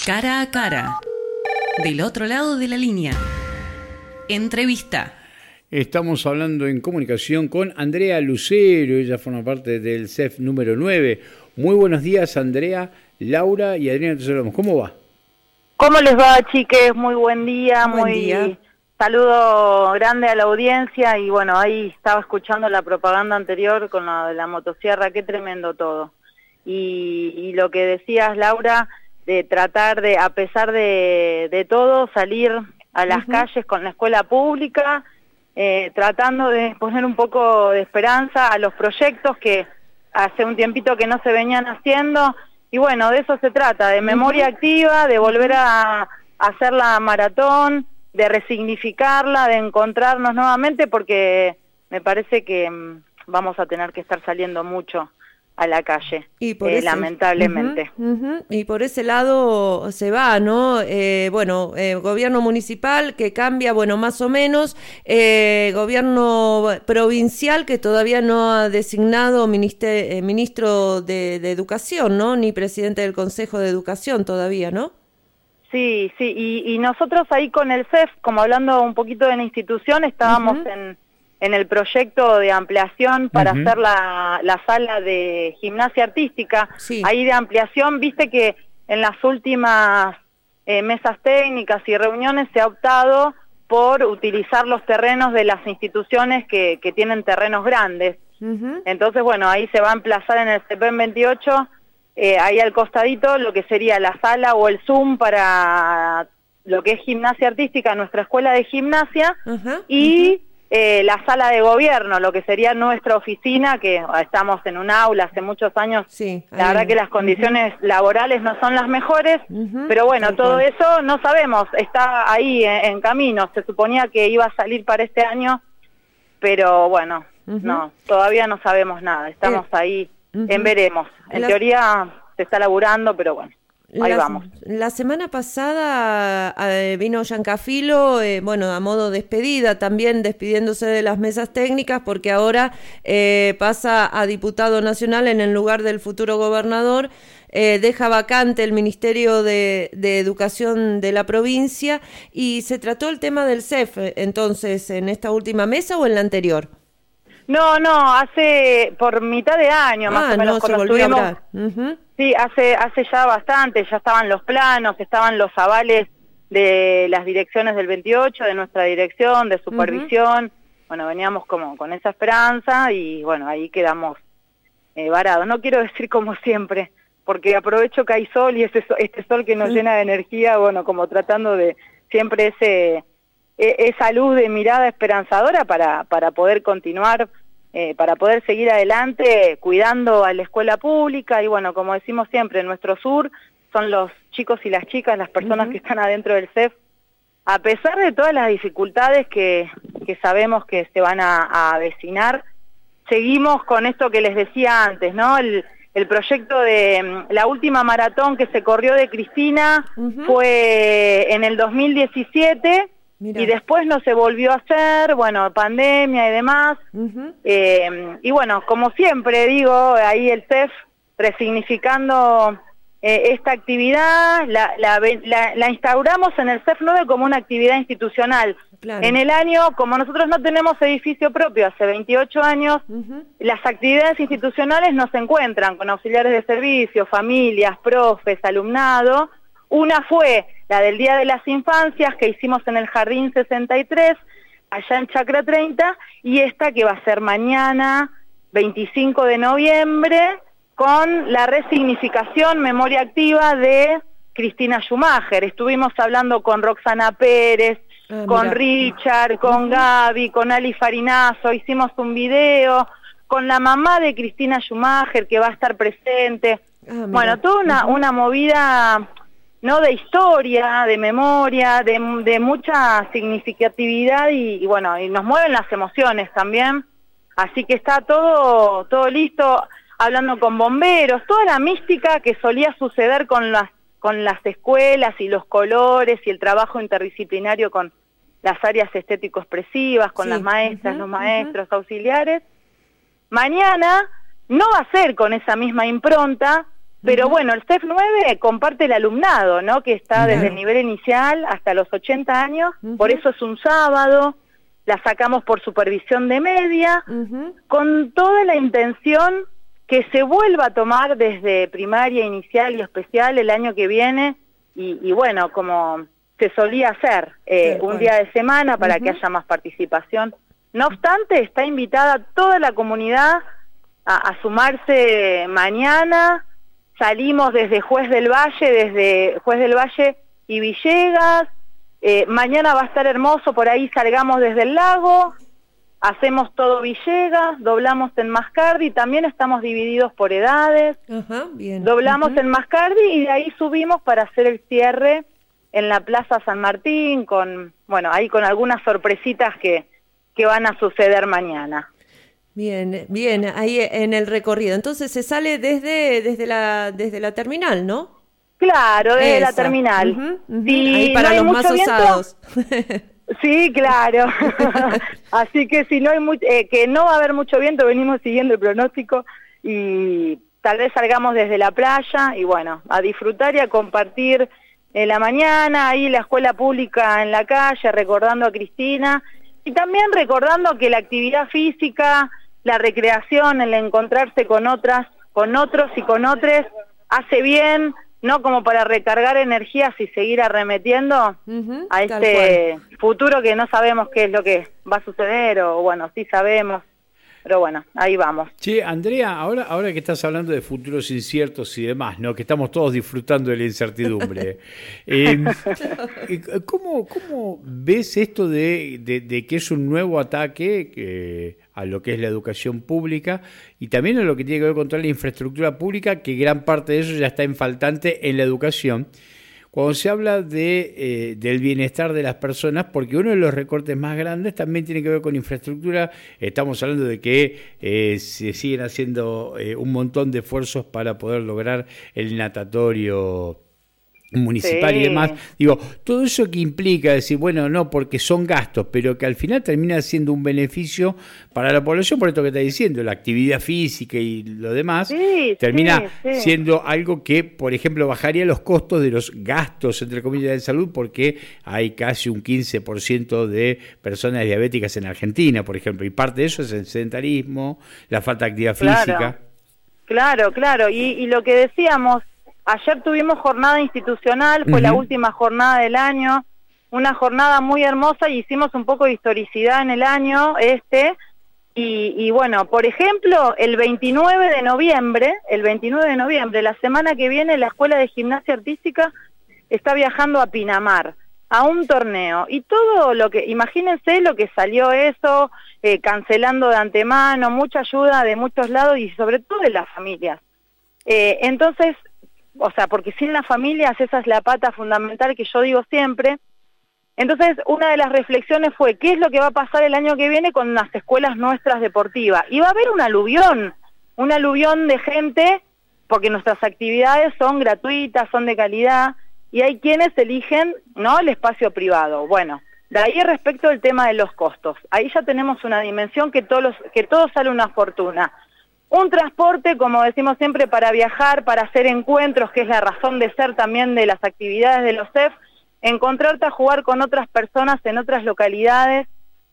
Cara a cara. Del otro lado de la línea. Entrevista. Estamos hablando en comunicación con Andrea Lucero, ella forma parte del CEF número 9. Muy buenos días, Andrea, Laura y Adriana, te saludamos. ¿Cómo va? ¿Cómo les va, chiques? Muy buen día, Buen día. Saludo grande a la audiencia y bueno, ahí estaba escuchando la propaganda anterior con la de la motosierra, qué tremendo todo. Y lo que decías, Laura, de tratar de, a pesar de todo, salir a las calles con la escuela pública, tratando de poner un poco de esperanza a los proyectos que hace un tiempito que no se venían haciendo. Y bueno, de eso se trata, de memoria activa, de volver a hacer la maratón, de resignificarla, de encontrarnos nuevamente, porque me parece que vamos a tener que estar saliendo mucho a la calle, y por lamentablemente. Y por ese lado se va, ¿no? Gobierno municipal que cambia, bueno, más o menos, gobierno provincial que todavía no ha designado ministro de Educación, ¿no? Ni presidente del Consejo de Educación todavía, ¿no? Sí, y nosotros ahí con el CEF, como hablando un poquito de la institución, estábamos en el proyecto de ampliación para hacer la sala de gimnasia artística. Sí. Ahí de ampliación, viste que en las últimas mesas técnicas y reuniones se ha optado por utilizar los terrenos de las instituciones que tienen terrenos grandes. Entonces, bueno, ahí se va a emplazar en el CEPEN 28, ahí al costadito, lo que sería la sala o el Zoom para lo que es gimnasia artística, nuestra escuela de gimnasia, y la sala de gobierno, lo que sería nuestra oficina, que estamos en un aula hace muchos años. Sí, la verdad que las condiciones laborales no son las mejores, pero bueno, todo eso no sabemos, está ahí en camino. Se suponía que iba a salir para este año, pero bueno, no, todavía no sabemos nada, estamos ahí en veremos. En teoría se está laburando, pero bueno. Ahí vamos. La semana pasada vino Giancafilo, a modo despedida, también despidiéndose de las mesas técnicas, porque ahora pasa a diputado nacional en el lugar del futuro gobernador, deja vacante el Ministerio de Educación de la provincia, y se trató el tema del CEF, entonces, ¿en esta última mesa o en la anterior? No, hace por mitad de año más o menos. Se volvió a hablar. Sí, hace ya bastante, ya estaban los planos, estaban los avales de las direcciones del 28, de nuestra dirección, de supervisión. Bueno, veníamos como con esa esperanza y bueno, ahí quedamos varados. No quiero decir como siempre, porque aprovecho que hay sol y este sol que nos llena de energía, bueno, como tratando de siempre esa luz de mirada esperanzadora para poder continuar, para poder seguir adelante cuidando a la escuela pública. Y bueno, como decimos siempre, en nuestro sur son los chicos y las chicas, las personas que están adentro del CEF, a pesar de todas las dificultades que sabemos que se van a avecinar, seguimos con esto que les decía antes, ¿no? El proyecto de la última maratón que se corrió de Cristina fue en el 2017, Mirá. Y después no se volvió a hacer, bueno, pandemia y demás. Y bueno, como siempre digo, ahí el CEF resignificando esta actividad, la instauramos en el CEF 9 como una actividad institucional. Claro. En el año, como nosotros no tenemos edificio propio hace 28 años, las actividades institucionales nos encuentran con auxiliares de servicio, familias, profes, alumnado. Una fue la del Día de las Infancias, que hicimos en el Jardín 63, allá en Chacra 30, y esta que va a ser mañana, 25 de noviembre, con la resignificación memoria activa de Cristina Schumacher. Estuvimos hablando con Roxana Pérez, con Richard, con Gaby, con Ali Farinazo, hicimos un video con la mamá de Cristina Schumacher, que va a estar presente. Bueno, toda una movida, ¿no?, de historia, de memoria, de mucha significatividad y bueno, y nos mueven las emociones también, así que está todo listo, hablando con bomberos, toda la mística que solía suceder con las escuelas y los colores y el trabajo interdisciplinario con las áreas estético-expresivas, con las maestras, los maestros, auxiliares. Mañana no va a ser con esa misma impronta, Pero bueno, el CEF 9 comparte el alumnado, ¿no? Que está desde el nivel inicial hasta los 80 años, por eso es un sábado, la sacamos por supervisión de media, con toda la intención que se vuelva a tomar desde primaria, inicial y especial el año que viene, y bueno, como se solía hacer, un día de semana para que haya más participación. No obstante, está invitada toda la comunidad a sumarse mañana. Salimos desde Juez del Valle y Villegas. Mañana va a estar hermoso, por ahí salgamos desde el lago, hacemos todo Villegas, doblamos en Mascardi, también estamos divididos por edades, bien. Doblamos en Mascardi y de ahí subimos para hacer el cierre en la Plaza San Martín, ahí con algunas sorpresitas que van a suceder mañana. Bien, bien, ahí en el recorrido. Entonces se sale desde la terminal, ¿no? Claro, desde la terminal. Si ahí para los más osados. Sí, claro. Así que si no hay que no va a haber mucho viento, venimos siguiendo el pronóstico y tal vez salgamos desde la playa y bueno, a disfrutar y a compartir la mañana, ahí la escuela pública en la calle, recordando a Cristina y también recordando que la actividad física, la recreación, el encontrarse con otros y con otros hace bien, no como para recargar energías y seguir arremetiendo a este futuro que no sabemos qué es lo que va a suceder, o bueno, sí sabemos, pero bueno, ahí vamos. Che, Andrea, ahora que estás hablando de futuros inciertos y demás, ¿no? Que estamos todos disfrutando de la incertidumbre. ¿Cómo ves esto de que es un nuevo ataque a lo que es la educación pública y también a lo que tiene que ver con toda la infraestructura pública, que gran parte de eso ya está en faltante en la educación? Cuando se habla del bienestar de las personas, porque uno de los recortes más grandes también tiene que ver con infraestructura. Estamos hablando de que se siguen haciendo un montón de esfuerzos para poder lograr el natatorio municipal y demás. Digo, todo eso que implica decir, bueno, no, porque son gastos, pero que al final termina siendo un beneficio para la población, por esto que está diciendo, la actividad física y lo demás, termina siendo algo que, por ejemplo, bajaría los costos de los gastos, entre comillas, de salud, porque hay casi un 15% de personas diabéticas en Argentina, por ejemplo, y parte de eso es el sedentarismo, la falta de actividad física. Claro, y lo que decíamos, ayer tuvimos jornada institucional, fue la última jornada del año, una jornada muy hermosa y hicimos un poco de historicidad en el año y bueno, por ejemplo, el 29 de noviembre, la semana que viene, la Escuela de Gimnasia Artística está viajando a Pinamar, a un torneo, y todo lo que, imagínense lo que salió eso, cancelando de antemano, mucha ayuda de muchos lados y sobre todo de las familias. Entonces, o sea, porque sin las familias esa es la pata fundamental que yo digo siempre. Entonces, una de las reflexiones fue, ¿qué es lo que va a pasar el año que viene con las escuelas nuestras deportivas? Y va a haber un aluvión de gente, porque nuestras actividades son gratuitas, son de calidad, y hay quienes eligen, ¿no?, el espacio privado. Bueno, de ahí respecto al tema de los costos, ahí ya tenemos una dimensión que todo sale una fortuna. Un transporte, como decimos siempre, para viajar, para hacer encuentros, que es la razón de ser también de las actividades de los CEF, encontrarte a jugar con otras personas en otras localidades.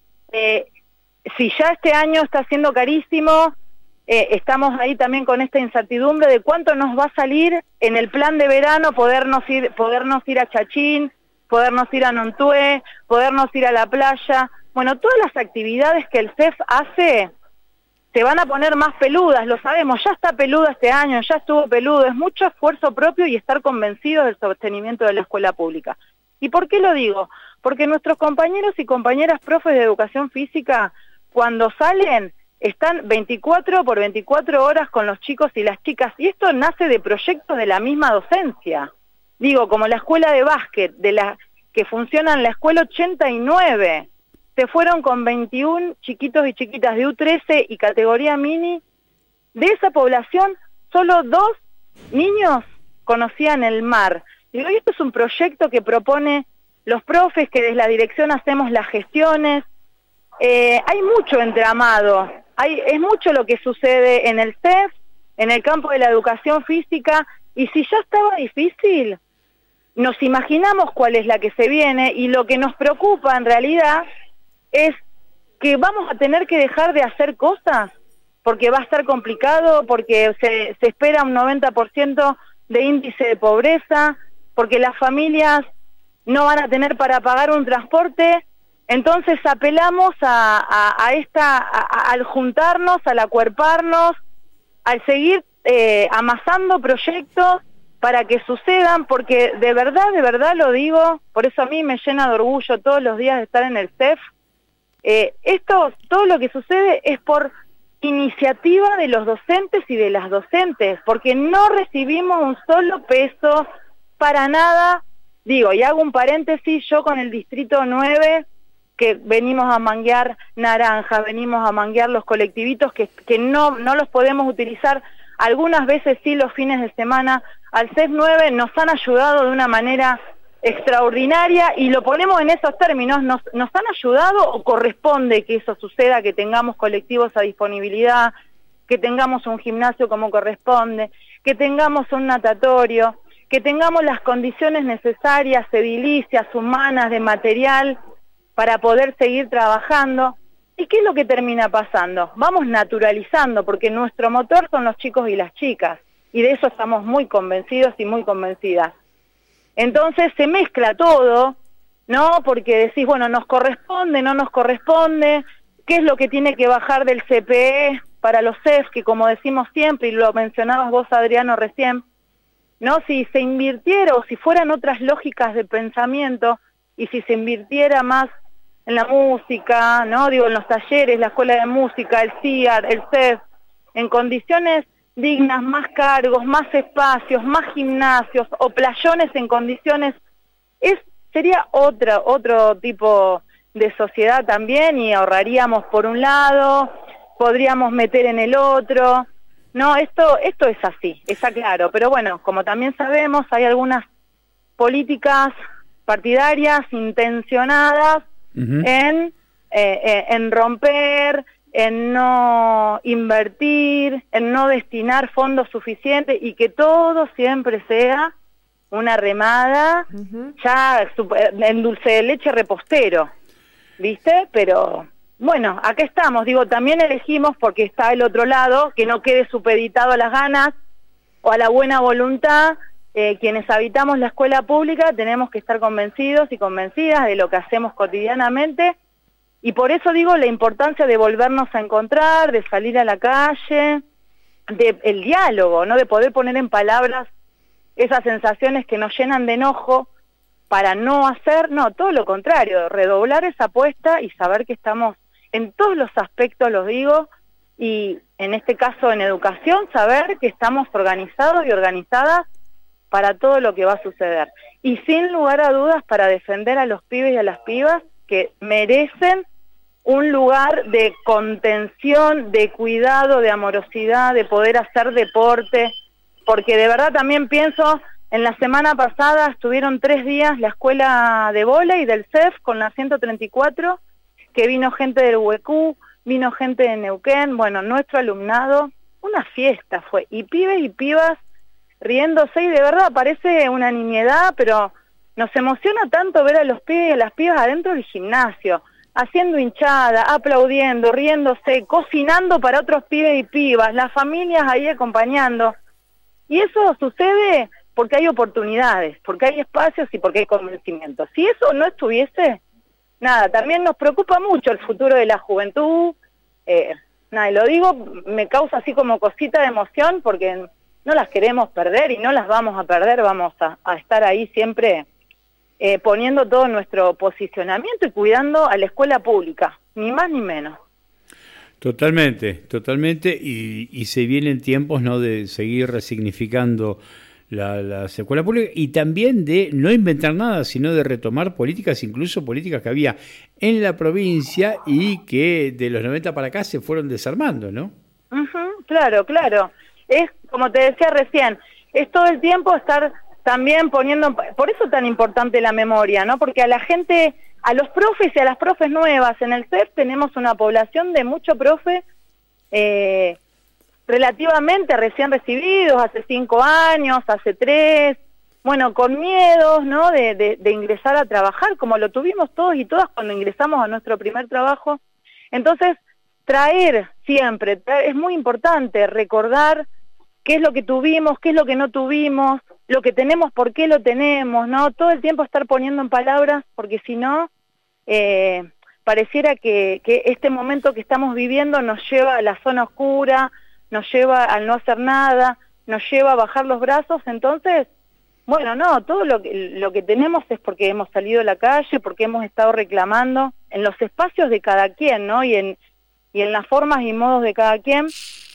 Si ya este año está siendo carísimo, estamos ahí también con esta incertidumbre de cuánto nos va a salir en el plan de verano podernos ir a Chachín, podernos ir a Nontué, podernos ir a la playa. Bueno, todas las actividades que el CEF hace se van a poner más peludas, lo sabemos, ya está peluda este año, ya estuvo peludo, es mucho esfuerzo propio y estar convencidos del sostenimiento de la escuela pública. ¿Y por qué lo digo? Porque nuestros compañeros y compañeras profes de educación física, cuando salen, están 24 por 24 horas con los chicos y las chicas, y esto nace de proyectos de la misma docencia. Digo, como la escuela de básquet, que funciona en la escuela 89, se fueron con 21 chiquitos y chiquitas de U13 y categoría mini. De esa población, solo 2 niños conocían el mar. Y esto es un proyecto que propone los profes, que desde la dirección hacemos las gestiones. Hay mucho entramado, es mucho lo que sucede en el CEF, en el campo de la educación física, y si ya estaba difícil, nos imaginamos cuál es la que se viene, y lo que nos preocupa en realidad es que vamos a tener que dejar de hacer cosas, porque va a estar complicado, porque se espera un 90% de índice de pobreza, porque las familias no van a tener para pagar un transporte. Entonces apelamos al juntarnos, al acuerparnos, al seguir amasando proyectos para que sucedan, porque de verdad lo digo, por eso a mí me llena de orgullo todos los días de estar en el CEF. Todo lo que sucede es por iniciativa de los docentes y de las docentes, porque no recibimos un solo peso para nada. Digo, y hago un paréntesis, yo con el Distrito 9, que venimos a manguear naranjas, venimos a manguear los colectivitos que no los podemos utilizar, algunas veces sí los fines de semana, al CEF 9 nos han ayudado de una manera extraordinaria, y lo ponemos en esos términos, nos han ayudado o corresponde que eso suceda, que tengamos colectivos a disponibilidad, que tengamos un gimnasio como corresponde, que tengamos un natatorio, que tengamos las condiciones necesarias, edilicias, humanas, de material, para poder seguir trabajando. ¿Y qué es lo que termina pasando? Vamos naturalizando, porque nuestro motor son los chicos y las chicas, y de eso estamos muy convencidos y muy convencidas. Entonces se mezcla todo, ¿no? Porque decís, bueno, nos corresponde, no nos corresponde, ¿qué es lo que tiene que bajar del CPE para los CEF? Que como decimos siempre, y lo mencionabas vos, Adriano, recién, ¿no? Si se invirtiera, o si fueran otras lógicas de pensamiento, y si se invirtiera más en la música, ¿no? Digo, en los talleres, la escuela de música, el CIAR, el CEF, en condiciones dignas, más cargos, más espacios, más gimnasios, o playones en condiciones, sería otro tipo de sociedad también, y ahorraríamos por un lado, podríamos meter en el otro. No, esto es así, está claro, pero bueno, como también sabemos, hay algunas políticas partidarias intencionadas en romper, en no invertir, en no destinar fondos suficientes, y que todo siempre sea una remada, ya en dulce de leche repostero, ¿viste? Pero bueno, acá estamos, digo, también elegimos, porque está el otro lado, que no quede supeditado a las ganas o a la buena voluntad. Quienes habitamos la escuela pública tenemos que estar convencidos y convencidas de lo que hacemos cotidianamente, y por eso digo la importancia de volvernos a encontrar, de salir a la calle, el diálogo, ¿no? De poder poner en palabras esas sensaciones que nos llenan de enojo, para no hacer, no, todo lo contrario, redoblar esa apuesta y saber que estamos en todos los aspectos, los digo, y en este caso en educación, saber que estamos organizados y organizadas para todo lo que va a suceder. Y sin lugar a dudas para defender a los pibes y a las pibas que merecen un lugar de contención, de cuidado, de amorosidad, de poder hacer deporte, porque de verdad también pienso, en la semana pasada estuvieron 3 días la escuela de vóley del CEF con la 134, que vino gente del UEQ, vino gente de Neuquén, bueno, nuestro alumnado, una fiesta fue, y pibes y pibas riéndose, y de verdad parece una nimiedad, pero nos emociona tanto ver a los pibes y a las pibas adentro del gimnasio, haciendo hinchada, aplaudiendo, riéndose, cocinando para otros pibes y pibas, las familias ahí acompañando. Y eso sucede porque hay oportunidades, porque hay espacios y porque hay convencimiento. Si eso no estuviese, nada, también nos preocupa mucho el futuro de la juventud. Nada, y lo digo, me causa así como cosita de emoción, porque no las queremos perder y no las vamos a perder, vamos a estar ahí siempre poniendo todo nuestro posicionamiento y cuidando a la escuela pública, ni más ni menos. Totalmente, y se vienen tiempos, ¿no?, de seguir resignificando las escuelas públicas, y también de no inventar nada, sino de retomar políticas, incluso políticas que había en la provincia y que de los 90 para acá se fueron desarmando, ¿no? Claro. Es, como te decía recién, es todo el tiempo estar también poniendo, por eso tan importante la memoria, ¿no? Porque a la gente, a los profes y a las profes nuevas, en el CEF tenemos una población de mucho profe relativamente recién recibidos, hace 5 años, hace 3, bueno, con miedos, ¿no? De ingresar a trabajar, como lo tuvimos todos y todas cuando ingresamos a nuestro primer trabajo. Entonces, traer siempre, es muy importante recordar qué es lo que tuvimos, qué es lo que no tuvimos, lo que tenemos, por qué lo tenemos, ¿no? Todo el tiempo estar poniendo en palabras, porque si no, pareciera que este momento que estamos viviendo nos lleva a la zona oscura, nos lleva al no hacer nada, nos lleva a bajar los brazos. Entonces, bueno, no, todo lo que tenemos es porque hemos salido a la calle, porque hemos estado reclamando en los espacios de cada quien, ¿no? Y en las formas y modos de cada quien,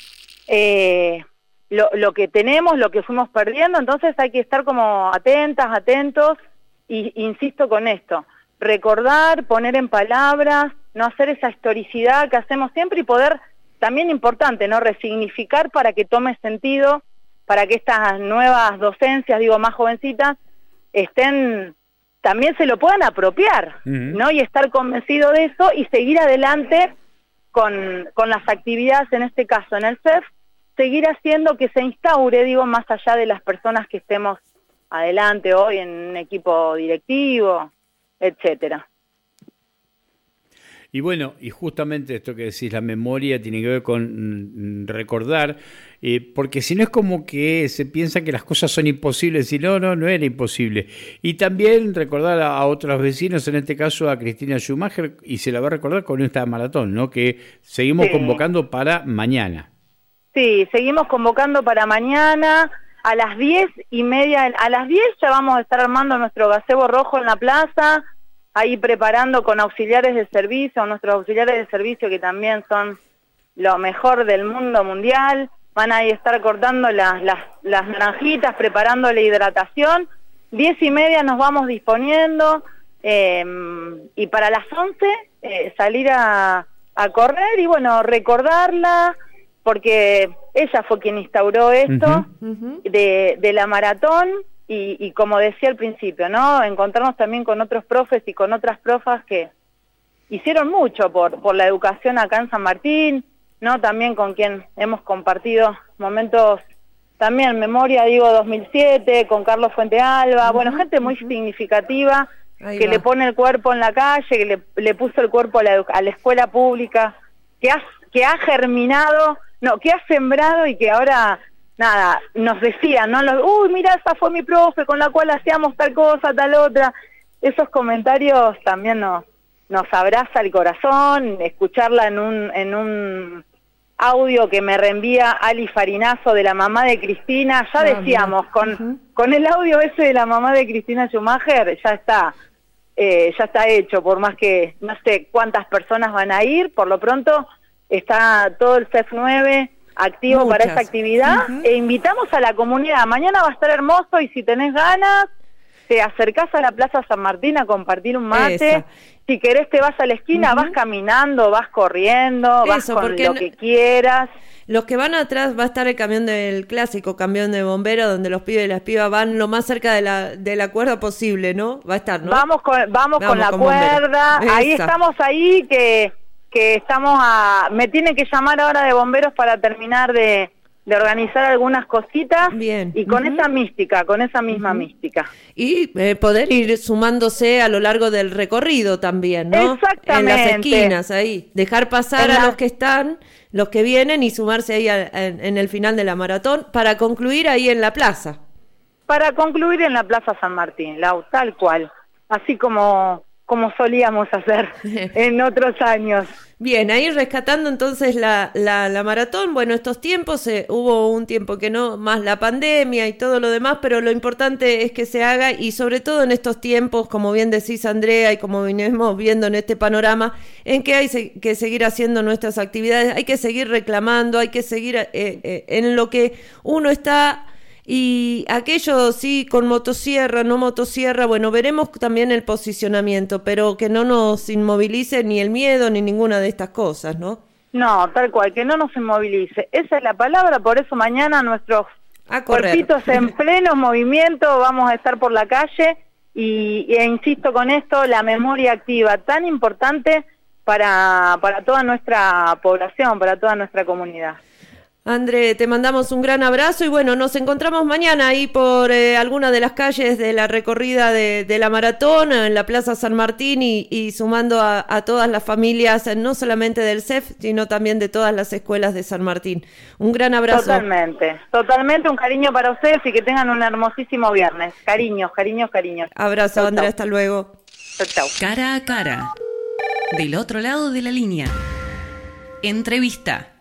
lo que tenemos, lo que fuimos perdiendo. Entonces hay que estar como atentos, y insisto con esto, recordar, poner en palabras, no hacer esa historicidad que hacemos siempre, y poder, también importante, ¿no? Resignificar para que tome sentido, para que estas nuevas docencias, digo, más jovencitas, también se lo puedan apropiar, ¿no? Y estar convencido de eso y seguir adelante con las actividades, en este caso en el CEF, seguir haciendo que se instaure, digo, más allá de las personas que estemos adelante hoy en un equipo directivo, etcétera. Y bueno, y justamente esto que decís, la memoria tiene que ver con recordar, porque si no es como que se piensa que las cosas son imposibles, y no era imposible. Y también recordar a otros vecinos, en este caso a Cristina Schumacher, y se la va a recordar con esta maratón, ¿no? Que seguimos convocando para mañana. Sí, seguimos convocando para mañana a las 10:30. A las 10 ya vamos a estar armando nuestro gazebo rojo en la plaza, ahí preparando con auxiliares de servicio, nuestros auxiliares de servicio que también son lo mejor del mundo mundial. Van a estar cortando las naranjitas, preparando la hidratación. 10:30 nos vamos disponiendo, y para las 11 salir a correr y bueno, recordarla, porque ella fue quien instauró esto de la maratón. Y como decía al principio, ¿no? Encontrarnos también con otros profes y con otras profas que hicieron mucho por la educación acá en San Martín, ¿no? También con quien hemos compartido momentos, también memoria, digo, 2007, con Carlos Fuentealba, bueno, gente muy significativa, que le pone el cuerpo en la calle, que le puso el cuerpo a la escuela pública, que ha germinado, no, que ha sembrado y que ahora... Nada, nos decían, ¿no? Uy, mira, esa fue mi profe con la cual hacíamos tal cosa, tal otra. Esos comentarios también nos abraza el corazón. Escucharla en un audio que me reenvía Ali Farinazo de la mamá de Cristina, ya decíamos, con el audio ese de la mamá de Cristina Schumacher, ya está hecho, por más que no sé cuántas personas van a ir, por lo pronto está todo el CEF 9 activo para esta actividad, e invitamos a la comunidad. Mañana va a estar hermoso y si tenés ganas, te acercás a la Plaza San Martín a compartir un mate. Si querés te vas a la esquina, vas caminando, vas corriendo, vas con lo que quieras. Los que van atrás va a estar el camión del clásico camión de bomberos, donde los pibes y las pibas van lo más cerca de la cuerda posible, ¿no? Va a estar, ¿no? Vamos con la cuerda, ahí estamos que estamos me tiene que llamar ahora de bomberos para terminar de organizar algunas cositas. Bien. Y con esa mística, con esa misma mística. Y poder ir sumándose a lo largo del recorrido también, ¿no? Exactamente. En las esquinas, ahí. Dejar pasar a los que están, los que vienen, y sumarse ahí en el final de la maratón para concluir ahí en la plaza. Para concluir en la Plaza San Martín, Lau, tal cual. Así como solíamos hacer en otros años. Bien, ahí rescatando entonces la maratón. Bueno, estos tiempos, hubo un tiempo que no, más la pandemia y todo lo demás, pero lo importante es que se haga, y sobre todo en estos tiempos, como bien decís, Andrea, y como venimos viendo en este panorama, en que hay que seguir haciendo nuestras actividades, hay que seguir reclamando, hay que seguir en lo que uno está. Y aquello sí, con motosierra, no motosierra, bueno, veremos también el posicionamiento, pero que no nos inmovilice ni el miedo ni ninguna de estas cosas, ¿no? No, tal cual, que no nos inmovilice. Esa es la palabra, por eso mañana nuestros cuerpitos en pleno movimiento, vamos a estar por la calle e insisto con esto, la memoria activa, tan importante para toda nuestra población, para toda nuestra comunidad. André, te mandamos un gran abrazo y bueno, nos encontramos mañana ahí por alguna de las calles de la recorrida de la maratón, en la Plaza San Martín y sumando a todas las familias, no solamente del CEF, sino también de todas las escuelas de San Martín. Un gran abrazo. Totalmente, un cariño para ustedes y que tengan un hermosísimo viernes. Cariños. Abrazo, chau, André, hasta luego. Chau. Cara a cara, del otro lado de la línea. Entrevista.